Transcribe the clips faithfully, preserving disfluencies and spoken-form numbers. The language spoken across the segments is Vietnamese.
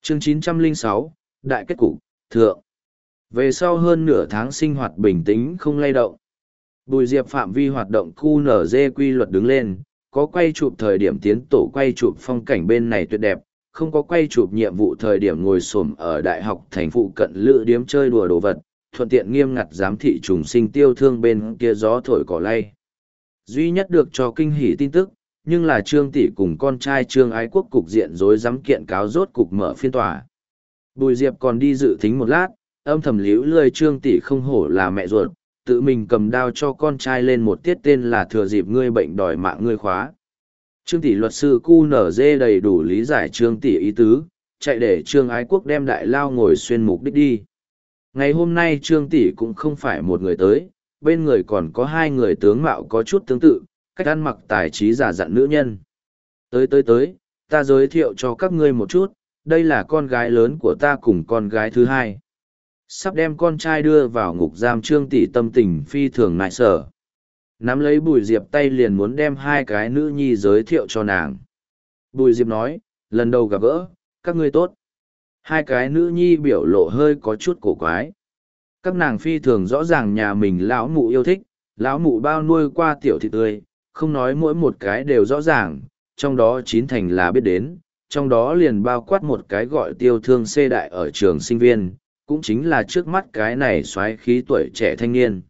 Chương chín trăm lẻ sáu, Đại kết cục, thượng. Về sau hơn nửa tháng sinh hoạt bình tĩnh không lay động. Bùi Diệp phạm vi hoạt động khu en giê quy luật đứng lên, có quay chụp thời điểm tiến tổ quay chụp phong cảnh bên này tuyệt đẹp, không có quay chụp nhiệm vụ thời điểm ngồi xổm ở đại học thành phụ cận lữ điếm chơi đùa đồ vật, thuận tiện nghiêm ngặt giám thị trùng sinh tiêu thương bên kia gió thổi cỏ lay. Duy nhất được cho kinh hỉ tin tức, nhưng là Trương Tỷ cùng con trai Trương Ái Quốc cục diện rối rắm kiện cáo rốt cục mở phiên tòa. Bùi Diệp còn đi dự thính một lát, âm thầm liễu lười Trương Tỷ không hổ là mẹ ruột, tự mình cầm đao cho con trai lên một tiết tên là thừa dịp ngươi bệnh đòi mạng ngươi khóa. Trương Tỷ luật sư cu nở dê đầy đủ lý giải Trương Tỷ ý tứ, chạy để Trương Ái Quốc đem đại lao ngồi xuyên mục đích đi. Ngày hôm nay Trương Tỷ cũng không phải một người tới, bên người còn có hai người tướng mạo có chút tương tự, cách ăn mặc tài trí giả dặn nữ nhân. Tới tới tới, ta giới thiệu cho các ngươi một chút, đây là con gái lớn của ta cùng con gái thứ hai. Sắp đem con trai đưa vào ngục giam Trương Tỷ tâm tình phi thường nại sở. Nắm lấy Bùi Diệp tay liền muốn đem hai cái nữ nhi giới thiệu cho nàng. Bùi Diệp nói, lần đầu gặp gỡ, các ngươi tốt. Hai cái nữ nhi biểu lộ hơi có chút cổ quái. Các nàng phi thường rõ ràng nhà mình lão mụ yêu thích, lão mụ bao nuôi qua tiểu thị tươi, không nói mỗi một cái đều rõ ràng, trong đó chín thành là biết đến, trong đó liền bao quát một cái gọi tiêu thương xê đại ở trường sinh viên, cũng chính là trước mắt cái này xoáy khí tuổi trẻ thanh niên.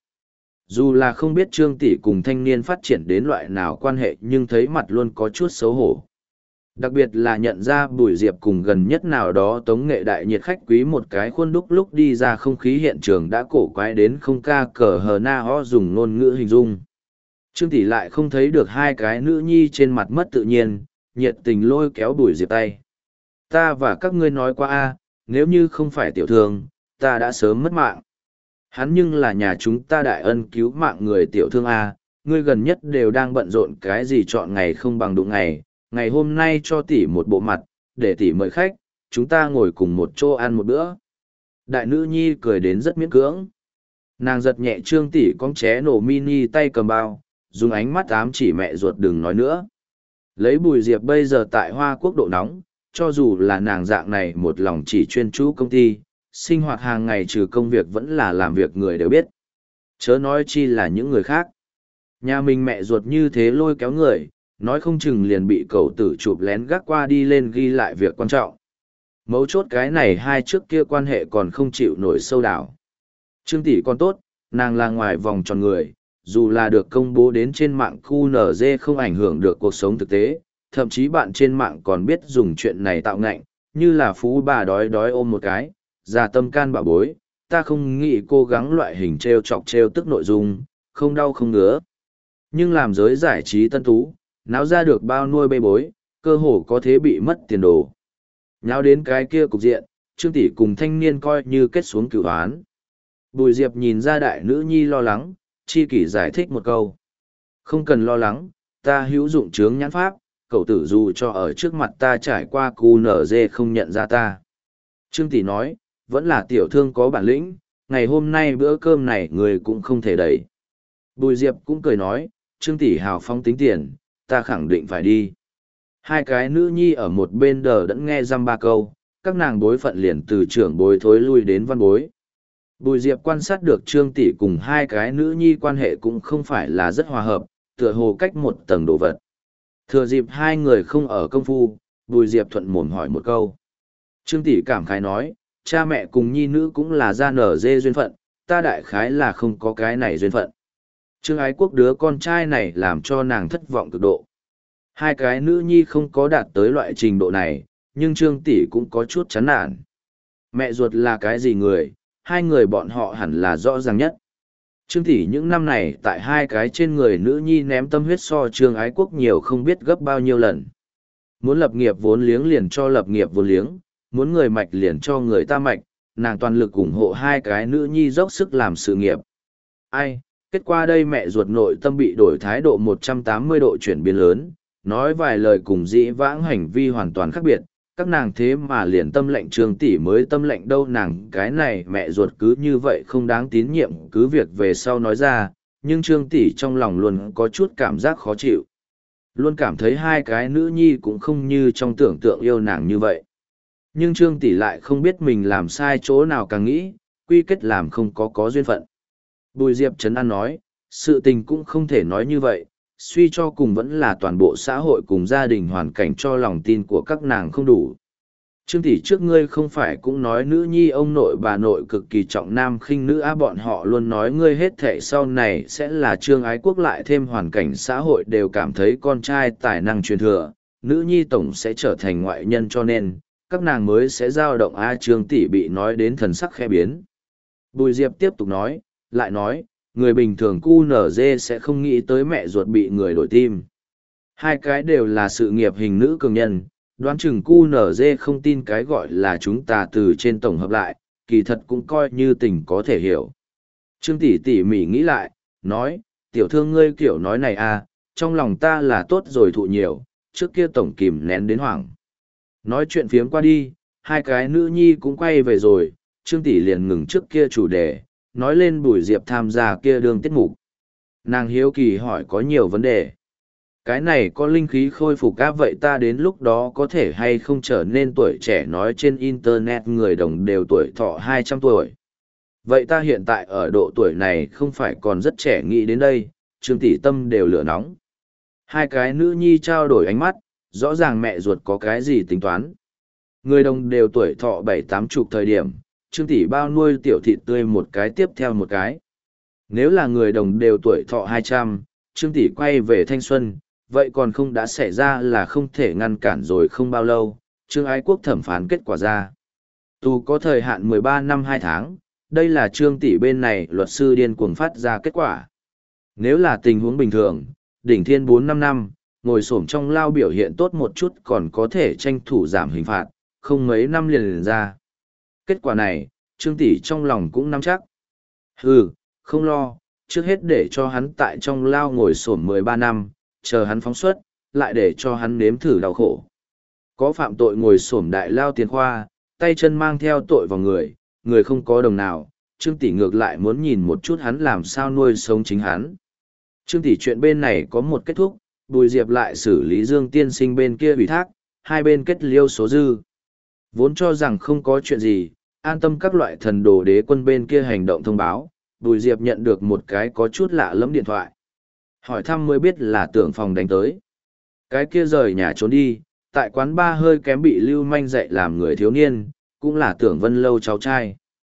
Dù là không biết Trương Tỷ cùng thanh niên phát triển đến loại nào quan hệ nhưng thấy mặt luôn có chút xấu hổ. Đặc biệt là nhận ra Bùi Diệp cùng gần nhất nào đó tống nghệ đại nhiệt khách quý một cái khuôn đúc lúc đi ra không khí hiện trường đã cổ quái đến không ca cờ hờ na ho dùng ngôn ngữ hình dung. Trương Tỷ lại không thấy được hai cái nữ nhi trên mặt mất tự nhiên, nhiệt tình lôi kéo Bùi Diệp tay. Ta và các ngươi nói qua a, nếu như không phải tiểu thương, ta đã sớm mất mạng. Hắn nhưng là nhà chúng ta đại ân cứu mạng người tiểu thương a, ngươi gần nhất đều đang bận rộn cái gì chọn ngày không bằng đụng ngày, ngày hôm nay cho tỷ một bộ mặt, để tỷ mời khách, chúng ta ngồi cùng một chỗ ăn một bữa. Đại nữ nhi cười đến rất miễn cưỡng. Nàng giật nhẹ Trương Tỷ con ché nổ mini tay cầm bao, dùng ánh mắt ám chỉ mẹ ruột đừng nói nữa. Lấy Bùi Diệp bây giờ tại Hoa Quốc độ nóng, cho dù là nàng dạng này một lòng chỉ chuyên chú công ty, sinh hoạt hàng ngày trừ công việc vẫn là làm việc người đều biết. Chớ nói chi là những người khác. Nhà mình mẹ ruột như thế lôi kéo người, nói không chừng liền bị cậu tử chụp lén gác qua đi lên ghi lại việc quan trọng. Mấu chốt cái này hai trước kia quan hệ còn không chịu nổi sâu đảo. Trương Tỷ còn tốt, nàng là ngoài vòng tròn người, dù là được công bố đến trên mạng khu en giê không ảnh hưởng được cuộc sống thực tế, thậm chí bạn trên mạng còn biết dùng chuyện này tạo ngạnh, như là phú bà đói đói ôm một cái, già tâm can bảo bối, ta không nghĩ cố gắng loại hình treo chọc treo tức nội dung, không đau không ngứa. Nhưng làm giới giải trí tân tú, náo ra được bao nuôi bê bối, cơ hồ có thế bị mất tiền đồ. Nháo đến cái kia cục diện, Trương Tỷ cùng thanh niên coi như kết xuống cửu án. Bùi Diệp nhìn ra đại nữ nhi lo lắng, chi kỷ giải thích một câu. Không cần lo lắng, ta hữu dụng chướng nhãn pháp, cậu tử dù cho ở trước mặt ta trải qua cu nở dê không nhận ra ta. Trương Tỷ nói, vẫn là tiểu thương có bản lĩnh, ngày hôm nay bữa cơm này người cũng không thể đẩy. Bùi Diệp cũng cười nói, Trương Tỷ hào phóng tính tiền, ta khẳng định phải đi. Hai cái nữ nhi ở một bên đờ đẫn nghe dăm ba câu, các nàng bối phận liền từ trưởng bối thối lui đến văn bối. Bùi Diệp quan sát được Trương Tỷ cùng hai cái nữ nhi quan hệ cũng không phải là rất hòa hợp, tựa hồ cách một tầng đồ vật. Thừa dịp hai người không ở công phu, Bùi Diệp thuận mồm hỏi một câu. Trương Tỷ cảm khái nói, cha mẹ cùng nhi nữ cũng là ra nở dê duyên phận, ta đại khái là không có cái này duyên phận. Trương Ái Quốc đứa con trai này làm cho nàng thất vọng cực độ. Hai cái nữ nhi không có đạt tới loại trình độ này, nhưng Trương Tỷ cũng có chút chán nản. Mẹ ruột là cái gì người, hai người bọn họ hẳn là rõ ràng nhất. Trương Tỷ những năm này tại hai cái trên người nữ nhi ném tâm huyết so Trương Ái Quốc nhiều không biết gấp bao nhiêu lần. Muốn lập nghiệp vốn liếng liền cho lập nghiệp vốn liếng, muốn người mạch liền cho người ta mạch, nàng toàn lực ủng hộ hai cái nữ nhi dốc sức làm sự nghiệp. Ai, kết quả đây mẹ ruột nội tâm bị đổi thái độ một trăm tám mươi độ chuyển biến lớn, nói vài lời cùng dĩ vãng hành vi hoàn toàn khác biệt, các nàng thế mà liền tâm lệnh Trương Tỷ mới tâm lệnh đâu, nàng cái này mẹ ruột cứ như vậy không đáng tín nhiệm cứ việc về sau nói ra, nhưng Trương Tỷ trong lòng luôn có chút cảm giác khó chịu. Luôn cảm thấy hai cái nữ nhi cũng không như trong tưởng tượng yêu nàng như vậy. Nhưng Trương Tỷ lại không biết mình làm sai chỗ nào càng nghĩ, quy kết làm không có có duyên phận. Bùi Diệp Trấn An nói, sự tình cũng không thể nói như vậy, suy cho cùng vẫn là toàn bộ xã hội cùng gia đình hoàn cảnh cho lòng tin của các nàng không đủ. Trương Tỷ trước ngươi không phải cũng nói nữ nhi ông nội bà nội cực kỳ trọng nam khinh nữ á, bọn họ luôn nói ngươi hết thệ sau này sẽ là Trương Ái Quốc, lại thêm hoàn cảnh xã hội đều cảm thấy con trai tài năng truyền thừa, nữ nhi tổng sẽ trở thành ngoại nhân, cho nên các nàng mới sẽ dao động a. Trương Tỷ bị nói đến thần sắc khẽ biến. Bùi Diệp tiếp tục nói, lại nói, người bình thường cu nở dê sẽ không nghĩ tới mẹ ruột bị người đổi tim. Hai cái đều là sự nghiệp hình nữ cường nhân, đoán chừng cu nở dê không tin cái gọi là chúng ta từ trên tổng hợp lại, kỳ thật cũng coi như tình có thể hiểu. Trương Tỷ tỉ mỉ nghĩ lại, nói, tiểu thương ngươi kiểu nói này à, trong lòng ta là tốt rồi thụ nhiều, trước kia tổng kìm nén đến hoảng. Nói chuyện phiếm qua đi, hai cái nữ nhi cũng quay về rồi, Trương Tỷ liền ngừng trước kia chủ đề, nói lên Bùi Diệp tham gia kia đường tiết mục. Nàng hiếu kỳ hỏi có nhiều vấn đề. Cái này có linh khí khôi phục áp, vậy ta đến lúc đó có thể hay không trở nên tuổi trẻ, nói trên internet người đồng đều tuổi thọ hai trăm tuổi. Vậy ta hiện tại ở độ tuổi này không phải còn rất trẻ, nghĩ đến đây, Trương Tỷ tâm đều lửa nóng. Hai cái nữ nhi trao đổi ánh mắt, rõ ràng mẹ ruột có cái gì tính toán. Người đồng đều tuổi thọ bảy tám chục thời điểm, Trương Tỷ bao nuôi tiểu thịt tươi một cái tiếp theo một cái. Nếu là người đồng đều tuổi thọ hai trăm, Trương Tỷ quay về thanh xuân, vậy còn không đã xảy ra là không thể ngăn cản rồi. Không bao lâu, Trương Ái Quốc thẩm phán kết quả ra. Tù có thời hạn mười ba năm hai tháng, đây là Trương Tỷ bên này luật sư điên cuồng phát ra kết quả. Nếu là tình huống bình thường, đỉnh thiên bốn năm năm, ngồi xổm trong lao biểu hiện tốt một chút còn có thể tranh thủ giảm hình phạt, không mấy năm liền liền ra. Kết quả này, Trương Tỷ trong lòng cũng nắm chắc. Hừ, không lo, trước hết để cho hắn tại trong lao ngồi xổm mười ba năm, chờ hắn phóng xuất, lại để cho hắn nếm thử đau khổ. Có phạm tội ngồi xổm đại lao tiền khoa, tay chân mang theo tội vào người, người không có đồng nào, Trương Tỷ ngược lại muốn nhìn một chút hắn làm sao nuôi sống chính hắn. Trương Tỷ chuyện bên này có một kết thúc, Bùi Diệp lại xử lý Dương tiên sinh bên kia ủy thác, hai bên kết liêu số dư. Vốn cho rằng không có chuyện gì, an tâm các loại thần đồ đế quân bên kia hành động thông báo, Bùi Diệp nhận được một cái có chút lạ lẫm điện thoại. Hỏi thăm mới biết là Tưởng Phòng đánh tới. Cái kia rời nhà trốn đi, tại quán ba hơi kém bị lưu manh dạy làm người thiếu niên, cũng là Tưởng Vân Lâu cháu trai.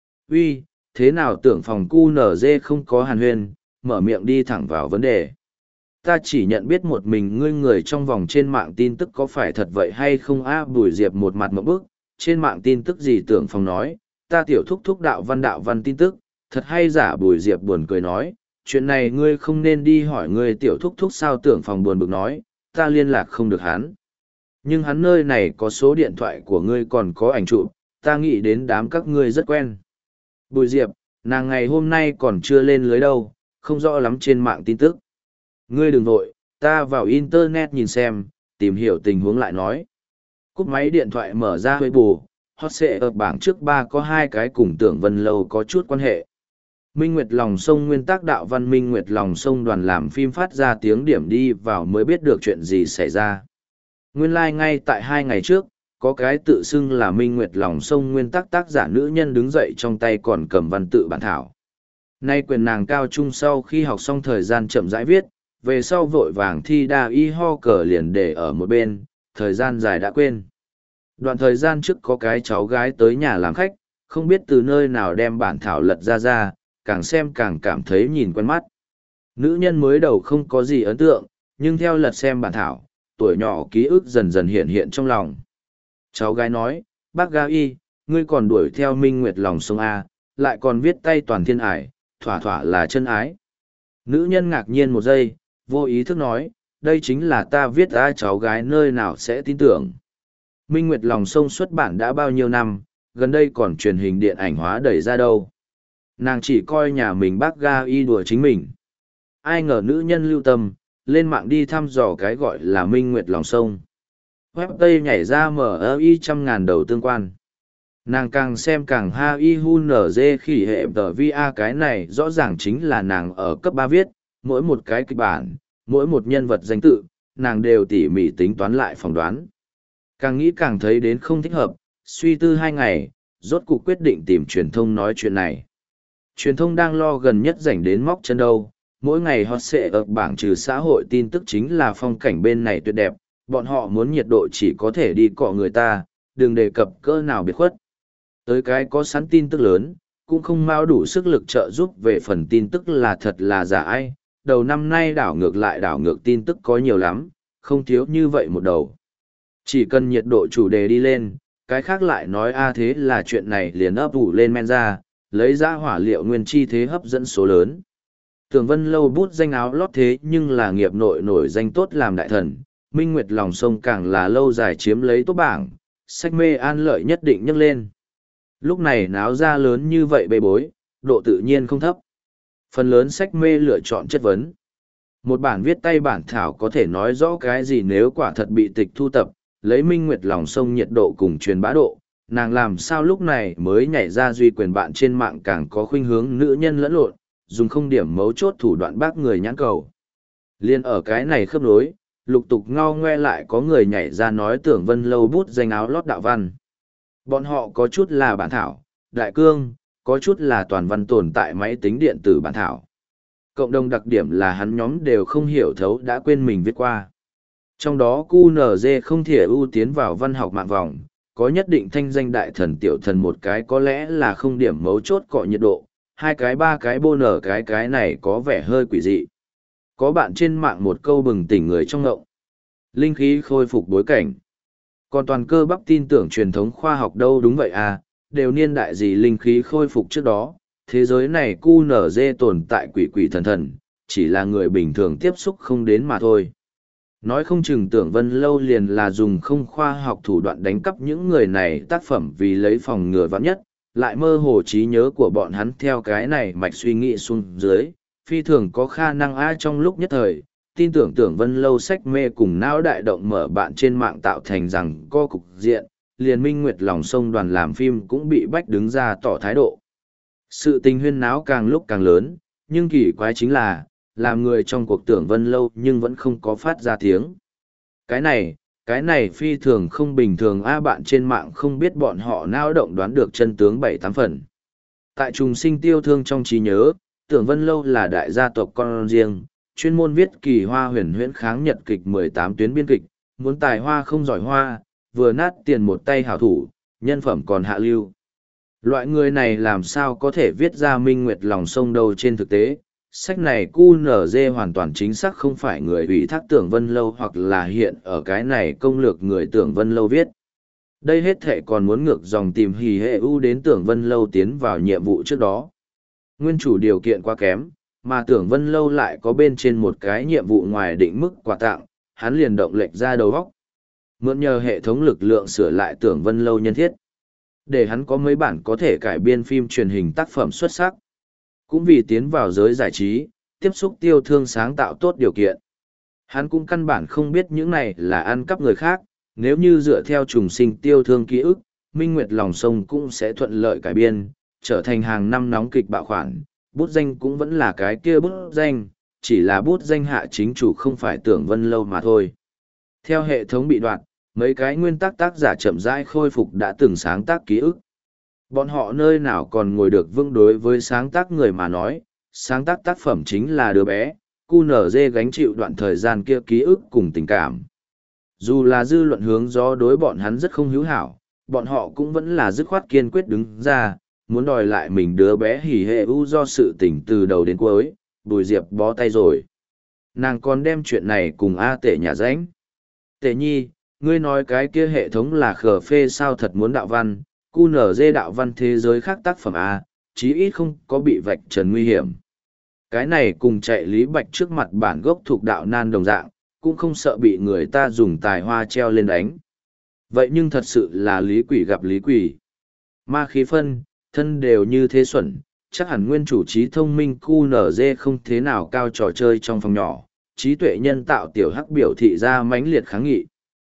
Uy, thế nào Tưởng Phòng cu nở dê không có hàn huyên, mở miệng đi thẳng vào vấn đề. Ta chỉ nhận biết một mình ngươi, người trong vòng trên mạng tin tức có phải thật vậy hay không a? Bùi Diệp một mặt một bức, trên mạng tin tức gì? Tưởng Phòng nói, ta tiểu thúc thúc đạo văn đạo văn tin tức, thật hay giả? Bùi Diệp buồn cười nói, chuyện này ngươi không nên đi hỏi ngươi tiểu thúc thúc sao? Tưởng Phòng buồn bực nói, ta liên lạc không được hắn. Nhưng hắn nơi này có số điện thoại của ngươi còn có ảnh chụp, ta nghĩ đến đám các ngươi rất quen. Bùi Diệp, nàng ngày hôm nay còn chưa lên lưới đâu, không rõ lắm trên mạng tin tức. Ngươi đừng vội, ta vào internet nhìn xem, tìm hiểu tình huống lại nói. Cúp máy điện thoại mở ra hơi bù, hot sẽ ở bảng trước ba có hai cái cùng Tưởng Vân Lâu có chút quan hệ. Minh Nguyệt Lòng Sông nguyên tác đạo văn Minh Nguyệt Lòng Sông đoàn làm phim phát ra tiếng điểm đi vào mới biết được chuyện gì xảy ra. Nguyên lai like ngay tại hai ngày trước, có cái tự xưng là Minh Nguyệt Lòng Sông nguyên tác tác giả nữ nhân đứng dậy trong tay còn cầm văn tự bản thảo. Nay quyền nàng cao trung sau khi học xong thời gian chậm rãi viết, về sau vội vàng thi đa y ho cờ liền để ở một bên, thời gian dài đã quên. Đoạn thời gian trước có cái cháu gái tới nhà làm khách, không biết từ nơi nào đem bản thảo lật ra ra, càng xem càng cảm thấy nhìn quen mắt. Nữ nhân mới đầu không có gì ấn tượng, nhưng theo lật xem bản thảo, tuổi nhỏ ký ức dần dần hiện hiện trong lòng. Cháu gái nói, bác Ga Y, ngươi còn đuổi theo Minh Nguyệt Lòng Sông A, lại còn viết tay toàn thiên ải, thỏa thỏa là chân ái. Nữ nhân ngạc nhiên một giây, vô ý thức nói, đây chính là ta viết ra. Cháu gái nơi nào sẽ tin tưởng. Minh Nguyệt Lòng Sông xuất bản đã bao nhiêu năm, gần đây còn truyền hình điện ảnh hóa đẩy ra đâu. Nàng chỉ coi nhà mình bác Ga Y đùa chính mình. Ai ngờ nữ nhân lưu tâm, lên mạng đi thăm dò cái gọi là Minh Nguyệt Lòng Sông. Web Tây nhảy ra mở y trăm ngàn đầu tương quan. Nàng càng xem càng ha y hu nở dê khỉ hệ tờ vi a, cái này rõ ràng chính là nàng ở cấp ba viết, mỗi một cái kịch bản, mỗi một nhân vật danh tự, nàng đều tỉ mỉ tính toán lại phỏng đoán. Càng nghĩ càng thấy đến không thích hợp, Suy tư hai ngày, rốt cuộc quyết định tìm truyền thông nói chuyện này. Truyền thông đang lo gần nhất dành đến móc chân đâu, mỗi ngày hot sẽ ở bảng trừ xã hội tin tức chính là phong cảnh bên này tuyệt đẹp, bọn họ muốn nhiệt độ chỉ có thể đi cọ người ta, đừng đề cập cỡ nào biệt khuất. Tới cái có sẵn tin tức lớn, cũng không mau đủ sức lực trợ giúp về phần tin tức là thật là giả ai, đầu năm nay đảo ngược lại đảo ngược tin tức có nhiều lắm, không thiếu như vậy một đầu. Chỉ cần nhiệt độ chủ đề đi lên, cái khác lại nói a thế là chuyện này liền ấp ủ lên men ra, lấy ra hỏa liệu nguyên chi thế hấp dẫn số lớn. Tưởng Vân Lâu bút danh áo lót thế nhưng là nghiệp nội nổi danh tốt làm đại thần, Minh Nguyệt lòng sông càng là lâu dài chiếm lấy tốt bảng, sách mê an lợi nhất định nhấc lên. Lúc này náo ra lớn như vậy bê bối, độ tự nhiên không thấp. Phần lớn sách mê lựa chọn chất vấn. Một bản viết tay bản thảo có thể nói rõ cái gì nếu quả thật bị tịch thu tập, lấy Minh Nguyệt lòng sông nhiệt độ cùng truyền bá độ, nàng làm sao lúc này mới nhảy ra duy quyền bạn trên mạng càng có khuynh hướng nữ nhân lẫn lộn, dùng không điểm mấu chốt thủ đoạn bác người nhãn cầu. Liên ở cái này khớp nối, lục tục ngao ngoe lại có người nhảy ra nói Tưởng Vân Lâu bút danh áo lót đạo văn. Bọn họ có chút là bản thảo, đại cương, có chút là toàn văn tồn tại máy tính điện tử bản thảo. Cộng đồng đặc điểm là hắn nhóm đều không hiểu thấu đã quên mình viết qua. Trong đó cu en giê không thể ưu tiến vào văn học mạng vòng, có nhất định thanh danh đại thần tiểu thần một cái có lẽ là không điểm mấu chốt cọ nhiệt độ, hai cái ba cái bô nở cái cái này có vẻ hơi quỷ dị. Có bạn trên mạng một câu bừng tỉnh người trong ngộng. Linh khí khôi phục bối cảnh. Còn toàn cơ bắp tin tưởng truyền thống khoa học đâu đúng vậy à, đều niên đại gì linh khí khôi phục trước đó, thế giới này cu en giê tồn tại quỷ quỷ thần thần, chỉ là người bình thường tiếp xúc không đến mà thôi. Nói không chừng Tưởng Vân Lâu liền là dùng không khoa học thủ đoạn đánh cắp những người này tác phẩm vì lấy phòng ngừa vắn nhất, lại mơ hồ trí nhớ của bọn hắn theo cái này mạch suy nghĩ xuống dưới, phi thường có khả năng ai trong lúc nhất thời, tin tưởng Tưởng Vân Lâu sách mê cùng não đại động mở bạn trên mạng tạo thành rằng co cục diện, liền Minh Nguyệt lòng sông đoàn làm phim cũng bị bách đứng ra tỏ thái độ. Sự tình huyên náo càng lúc càng lớn, nhưng kỳ quái chính là, làm người trong cuộc Tưởng Vân Lâu nhưng vẫn không có phát ra tiếng. Cái này, cái này phi thường không bình thường a bạn trên mạng không biết bọn họ não động đoán được chân tướng bảy tám phần. Tại trùng sinh tiêu thương trong trí nhớ, Tưởng Vân Lâu là đại gia tộc con riêng, chuyên môn viết kỳ hoa huyền huyễn kháng nhật kịch mười tám tuyến biên kịch, muốn tài hoa không giỏi hoa, vừa nát tiền một tay hảo thủ, nhân phẩm còn hạ lưu. Loại người này làm sao có thể viết ra Minh Nguyệt lòng sông đâu trên thực tế, sách này cu en giê hoàn toàn chính xác không phải người ủy thác Tưởng Vân Lâu hoặc là hiện ở cái này công lược người Tưởng Vân Lâu viết. Đây hết thệ còn muốn ngược dòng tìm hì hệ u đến Tưởng Vân Lâu tiến vào nhiệm vụ trước đó. Nguyên chủ điều kiện quá kém, mà Tưởng Vân Lâu lại có bên trên một cái nhiệm vụ ngoài định mức quà tặng, hắn liền động lệch ra đầu góc. Mượn nhờ hệ thống lực lượng sửa lại Tưởng Vân Lâu nhân thiết. Để hắn có mấy bản có thể cải biên phim truyền hình tác phẩm xuất sắc. Cũng vì tiến vào giới giải trí, tiếp xúc tiêu thương sáng tạo tốt điều kiện. Hắn cũng căn bản không biết những này là ăn cắp người khác, nếu như dựa theo trùng sinh tiêu thương ký ức, Minh Nguyệt lòng sông cũng sẽ thuận lợi cải biên, trở thành hàng năm nóng kịch bạo khoản, bút danh cũng vẫn là cái kia bút danh, chỉ là bút danh hạ chính chủ không phải Tưởng Vân Lâu mà thôi. Theo hệ thống bị đoạn, mấy cái nguyên tắc tác giả chậm rãi khôi phục đã từng sáng tác ký ức. Bọn họ nơi nào còn ngồi được vững đối với sáng tác người mà nói, sáng tác tác phẩm chính là đứa bé, cu en giê gánh chịu đoạn thời gian kia ký ức cùng tình cảm. Dù là dư luận hướng gió đối bọn hắn rất không hữu hảo, bọn họ cũng vẫn là dứt khoát kiên quyết đứng ra, muốn đòi lại mình đứa bé hỉ hệ u do sự tình từ đầu đến cuối, Bùi Diệp bó tay rồi. Nàng còn đem chuyện này cùng A Tể nhà ránh. Tể nhi, ngươi nói cái kia hệ thống là khờ phê sao thật muốn đạo văn, cu en giê đạo văn thế giới khác tác phẩm A, chí ít không có bị vạch trần nguy hiểm. Cái này cùng chạy Lý Bạch trước mặt bản gốc thuộc đạo nan đồng dạng, cũng không sợ bị người ta dùng tài hoa treo lên đánh. Vậy nhưng thật sự là lý quỷ gặp lý quỷ. Ma khí phân, thân đều như thế xuẩn, chắc hẳn nguyên chủ trí thông minh cu en giê không thế nào cao trò chơi trong phòng nhỏ, trí tuệ nhân tạo tiểu hắc biểu thị ra mãnh liệt kháng nghị.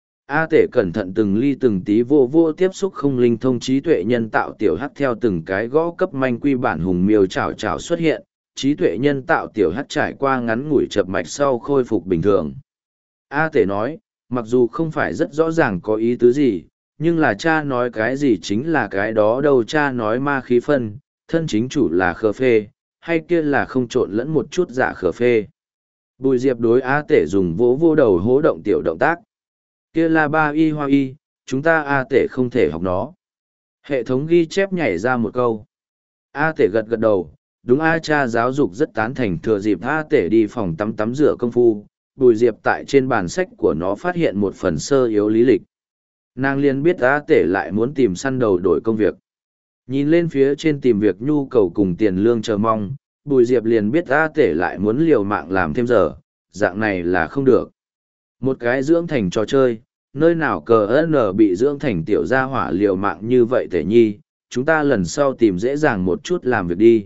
A Tể cẩn thận từng ly từng tí vô vô tiếp xúc không linh thông trí tuệ nhân tạo tiểu hắc theo từng cái gõ cấp manh quy bản hùng miêu chảo chảo xuất hiện, trí tuệ nhân tạo tiểu hắc trải qua ngắn ngủi chập mạch sau khôi phục bình thường. A Tể nói, mặc dù không phải rất rõ ràng có ý tứ gì, Nhưng là cha nói cái gì chính là cái đó đâu, cha nói ma khí phân, thân chính chủ là khờ phê, hay kia là không trộn lẫn một chút giả khờ phê. Bùi Diệp đối A Tể dùng vỗ vô đầu hố động tiểu động tác. Kia là ba y hoa y, chúng ta A Tể không thể học nó. Hệ thống ghi chép nhảy ra một câu. A Tể gật gật đầu, đúng A cha giáo dục rất tán thành, thừa dịp A Tể đi phòng tắm tắm rửa công phu. Bùi Diệp tại trên bàn sách của nó phát hiện một phần sơ yếu lý lịch. Nàng liền biết A Tể lại muốn tìm săn đầu đổi công việc. Nhìn lên phía trên tìm việc nhu cầu cùng tiền lương chờ mong, Bùi Diệp liền biết A Tể lại muốn liều mạng làm thêm giờ, dạng này là không được. Một cái dưỡng thành trò chơi, nơi nào cờ N bị dưỡng thành tiểu gia hỏa liều mạng như vậy Tể nhi, chúng ta lần sau tìm dễ dàng một chút làm việc đi.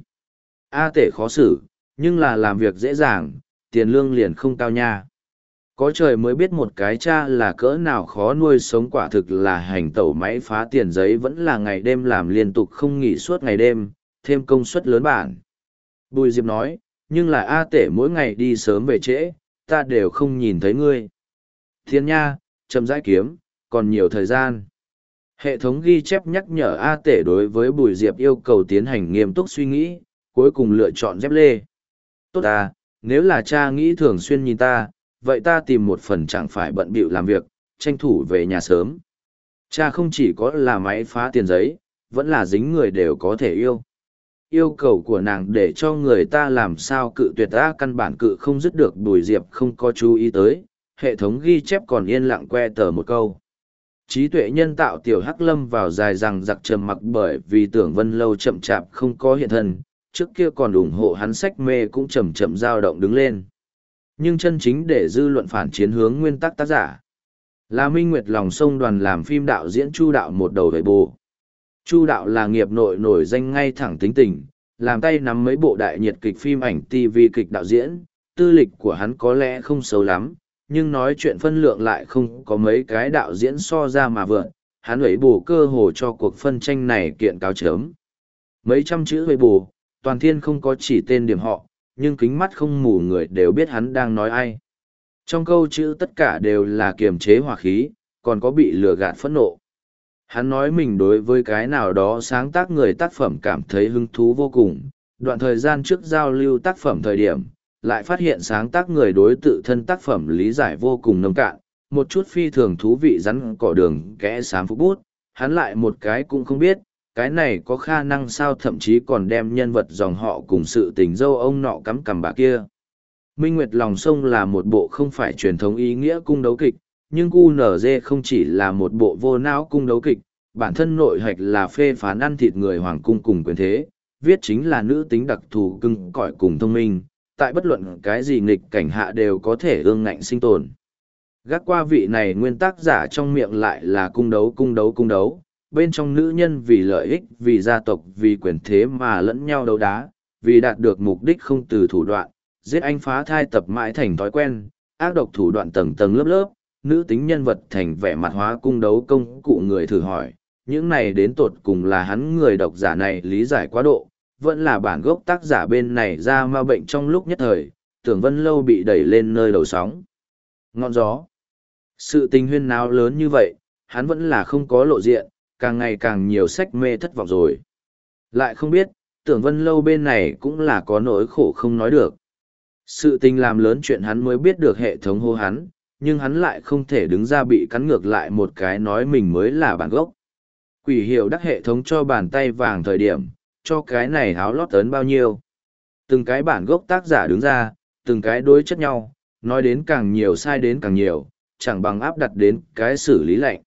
A Tể khó xử, nhưng là làm việc dễ dàng, tiền lương liền không cao nha. Có trời mới biết một cái cha là cỡ nào khó nuôi sống, quả thực là hành tẩu máy phá tiền giấy vẫn là ngày đêm làm liên tục không nghỉ suốt ngày đêm, thêm công suất lớn bản. Bùi Diệp nói, nhưng là A Tể mỗi ngày đi sớm về trễ, ta đều không nhìn thấy ngươi. Thiên nha, chậm rãi kiếm, còn nhiều thời gian. Hệ thống ghi chép nhắc nhở A Tể đối với Bùi Diệp yêu cầu tiến hành nghiêm túc suy nghĩ, cuối cùng lựa chọn dép lê. Tốt à, nếu là cha nghĩ thường xuyên nhìn ta, vậy ta tìm một phần chẳng phải bận bịu làm việc, tranh thủ về nhà sớm. Cha không chỉ có là máy phá tiền giấy, vẫn là dính người đều có thể yêu. Yêu cầu của nàng để cho người ta làm sao cự tuyệt, ta căn bản cự không dứt được. Bùi Diệp không có chú ý tới, hệ thống ghi chép còn yên lặng que tờ một câu. Trí tuệ nhân tạo tiểu hắc lâm vào dài rằng giặc trầm mặc, bởi vì Tưởng Vân Lâu chậm chạp không có hiện thân, trước kia còn ủng hộ hắn sách mê cũng chậm chậm dao động đứng lên. Nhưng chân chính để dư luận phản chiến hướng nguyên tắc tác giả là Minh Nguyệt lòng sông đoàn làm phim đạo diễn Chu Đạo một đầu về bù. Chu Đạo là nghiệp nội nổi danh ngay thẳng tính tình, làm tay nắm mấy bộ đại nhiệt kịch phim ảnh ti vi kịch đạo diễn, tư lịch của hắn có lẽ không xấu lắm, nhưng nói chuyện phân lượng lại không có mấy cái đạo diễn so ra mà vượn, hắn ấy bù cơ hồ cho cuộc phân tranh này kiện cáo chớm. Mấy trăm chữ về bù, toàn thiên không có chỉ tên điểm họ, nhưng kính mắt không mù người đều biết hắn đang nói ai. Trong câu chữ tất cả đều là kiềm chế hỏa khí, còn có bị lừa gạt phẫn nộ. Hắn nói mình đối với cái nào đó sáng tác người tác phẩm cảm thấy hứng thú vô cùng, đoạn thời gian trước giao lưu tác phẩm thời điểm, lại phát hiện sáng tác người đối tự thân tác phẩm lý giải vô cùng nông cạn, một chút phi thường thú vị rắn cỏ đường kẽ xám phúc bút, hắn lại một cái cũng không biết, cái này có khả năng sao, thậm chí còn đem nhân vật dòng họ cùng sự tình dâu ông nọ cắm cằm bà kia. Minh Nguyệt lòng sông là một bộ không phải truyền thống ý nghĩa cung đấu kịch, nhưng cu nở dê không chỉ là một bộ vô não cung đấu kịch, bản thân nội hạch là phê phán ăn thịt người hoàng cung cùng quyền thế, viết chính là nữ tính đặc thù cưng cõi cùng thông minh, tại bất luận cái gì nghịch cảnh hạ đều có thể ương ngạnh sinh tồn. Gác qua vị này nguyên tác giả trong miệng lại là cung đấu cung đấu cung đấu, bên trong nữ nhân vì lợi ích, vì gia tộc, vì quyền thế mà lẫn nhau đấu đá, vì đạt được mục đích không từ thủ đoạn, giết anh phá thai tập mãi thành thói quen, ác độc thủ đoạn tầng tầng lớp lớp, nữ tính nhân vật thành vẻ mặt hóa cung đấu công cụ. Người thử hỏi, những này đến tột cùng là hắn người độc giả này lý giải quá độ, vẫn là bản gốc tác giả bên này ra ma bệnh trong lúc nhất thời, Tưởng Vân Lâu bị đẩy lên nơi đầu sóng. Ngọn gió. Sự tình huyên náo lớn như vậy, hắn vẫn là không có lộ diện, càng ngày càng nhiều sách mê thất vọng rồi. Lại không biết, Tưởng Vân Lâu bên này cũng là có nỗi khổ không nói được. Sự tình làm lớn chuyện hắn mới biết được hệ thống hô hắn, nhưng hắn lại không thể đứng ra bị cắn ngược lại một cái nói mình mới là bản gốc. Quỷ hiệu đắc hệ thống cho bàn tay vàng thời điểm, cho cái này háo lót tấn bao nhiêu. Từng cái bản gốc tác giả đứng ra, từng cái đối chất nhau, nói đến càng nhiều sai đến càng nhiều, chẳng bằng áp đặt đến cái xử lý lệnh.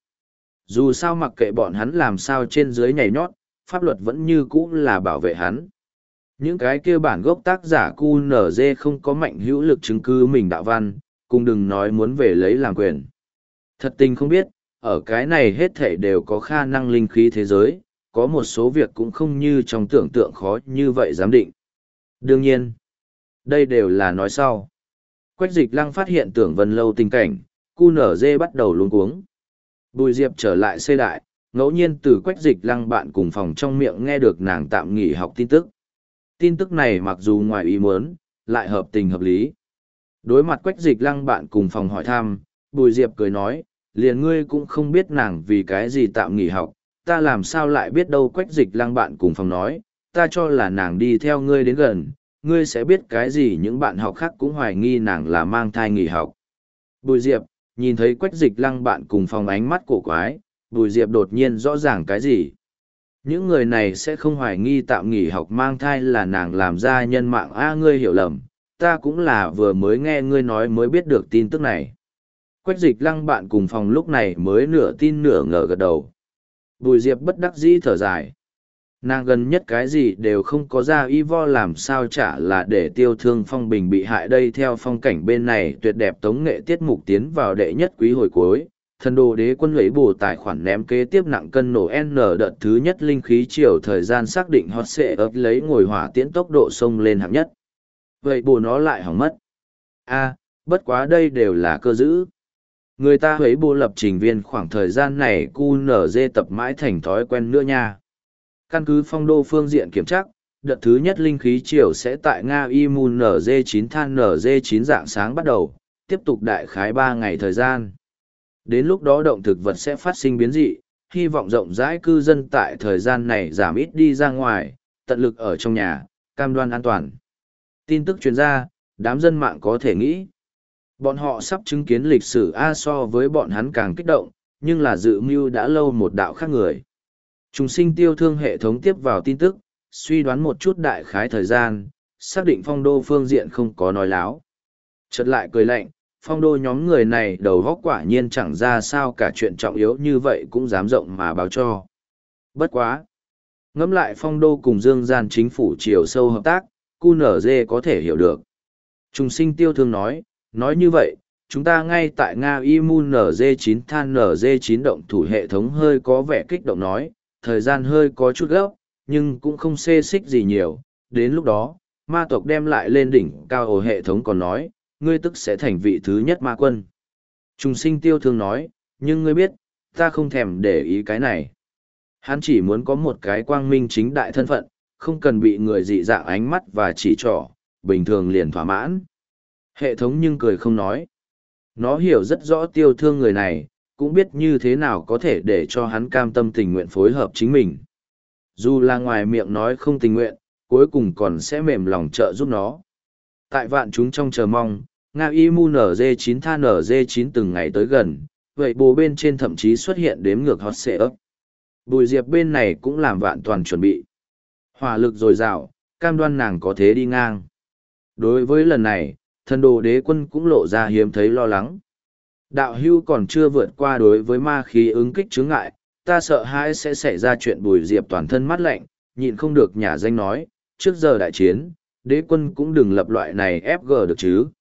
Dù sao mặc kệ bọn hắn làm sao trên dưới nhảy nhót, pháp luật vẫn như cũ là bảo vệ hắn. Những cái kia bản gốc tác giả cu nở dê không có mạnh hữu lực chứng cứ mình đạo văn, cùng đừng nói muốn về lấy làm quyền. Thật tình không biết, ở cái này hết thảy đều có khả năng linh khí thế giới, có một số việc cũng không như trong tưởng tượng khó như vậy giám định. Đương nhiên, đây đều là nói sau. Quách Dịch Lăng phát hiện Tưởng Vân Lâu tình cảnh, cu nở dê bắt đầu luống cuống. Bùi Diệp trở lại xây đại, ngẫu nhiên từ Quách Dịch Lăng bạn cùng phòng trong miệng nghe được nàng tạm nghỉ học tin tức. Tin tức này mặc dù ngoài ý muốn, lại hợp tình hợp lý. Đối mặt Quách Dịch Lăng bạn cùng phòng hỏi thăm, Bùi Diệp cười nói, liền ngươi cũng không biết nàng vì cái gì tạm nghỉ học, ta làm sao lại biết đâu. Quách Dịch Lăng bạn cùng phòng nói, ta cho là nàng đi theo ngươi đến gần, ngươi sẽ biết cái gì. Những bạn học khác cũng hoài nghi nàng là mang thai nghỉ học. Bùi Diệp, nhìn thấy Quách Dịch Lăng bạn cùng phòng ánh mắt cổ quái, Bùi Diệp đột nhiên rõ ràng cái gì. Những người này sẽ không hoài nghi tạm nghỉ học mang thai là nàng làm ra nhân mạng. A, ngươi hiểu lầm, ta cũng là vừa mới nghe ngươi nói mới biết được tin tức này. Quách Dịch Lăng bạn cùng phòng lúc này mới nửa tin nửa ngờ gật đầu. Bùi Diệp bất đắc dĩ thở dài. Nàng gần nhất cái gì đều không có ra, y vo làm sao chả là để Tiêu Thương Phong bình bị hại đây. Theo phong cảnh bên này tuyệt đẹp tống nghệ tiết mục tiến vào đệ nhất quý hồi cuối, thần đồ đế quân lấy bù tài khoản ném kế tiếp nặng cân nổ N đợt thứ nhất linh khí chiều thời gian xác định hot sẽ ấp lấy ngồi hỏa tiễn tốc độ sông lên hạng nhất. Vậy bù nó lại hỏng mất. A, bất quá đây đều là cơ dữ. Người ta huấy bù lập trình viên khoảng thời gian này cu nở dê tập mãi thành thói quen nữa nha. Căn cứ phong đô phương diện kiểm tra, đợt thứ nhất linh khí chiều sẽ tại Nga Imun en giê chín than en giê chín dạng sáng bắt đầu, tiếp tục đại khái ba ngày thời gian. Đến lúc đó động thực vật sẽ phát sinh biến dị, hy vọng rộng rãi cư dân tại thời gian này giảm ít đi ra ngoài, tận lực ở trong nhà, cam đoan an toàn. Tin tức truyền ra, đám dân mạng có thể nghĩ. Bọn họ sắp chứng kiến lịch sử A, so với bọn hắn càng kích động, nhưng là dự mưu đã lâu một đạo khác người. Trùng sinh tiêu thương hệ thống tiếp vào tin tức, suy đoán một chút đại khái thời gian, xác định phong đô phương diện không có nói láo. Chợt lại cười lạnh, phong đô nhóm người này đầu góc quả nhiên chẳng ra sao cả, chuyện trọng yếu như vậy cũng dám rộng mà báo cho. Bất quá. Ngẫm lại phong đô cùng dương gian chính phủ chiều sâu hợp tác, cu nở dê có thể hiểu được. Trùng sinh tiêu thương nói, nói như vậy, chúng ta ngay tại Nga Imun en giê chín than en giê chín động thủ hệ thống hơi có vẻ kích động nói, thời gian hơi có chút gấp, nhưng cũng không xê xích gì nhiều. Đến lúc đó, ma tộc đem lại lên đỉnh cao ổ hệ thống còn nói, ngươi tức sẽ thành vị thứ nhất ma quân. Trùng sinh tiêu thương nói, nhưng ngươi biết, ta không thèm để ý cái này. Hắn chỉ muốn có một cái quang minh chính đại thân phận, không cần bị người dị dạng ánh mắt và chỉ trỏ, bình thường liền thỏa mãn. Hệ thống nhưng cười không nói. Nó hiểu rất rõ tiêu thương người này, cũng biết như thế nào có thể để cho hắn cam tâm tình nguyện phối hợp chính mình. Dù là ngoài miệng nói không tình nguyện, cuối cùng còn sẽ mềm lòng trợ giúp nó. Tại vạn chúng trong chờ mong, Nga Imun en giê chín than en giê chín từng ngày tới gần, vậy bồ bên trên thậm chí xuất hiện đếm ngược hot sẽ ấp. Bùi Diệp bên này cũng làm vạn toàn chuẩn bị. Hỏa lực dồi dào, cam đoan nàng có thế đi ngang. Đối với lần này, thần đồ đế quân cũng lộ ra hiếm thấy lo lắng. Đạo hưu còn chưa vượt qua đối với ma khí ứng kích chướng ngại, ta sợ hãi sẽ xảy ra chuyện. Bùi Diệp toàn thân mát lạnh, nhịn không được nhả danh nói, trước giờ đại chiến, đế quân cũng đừng lập loại này ép gờ được chứ.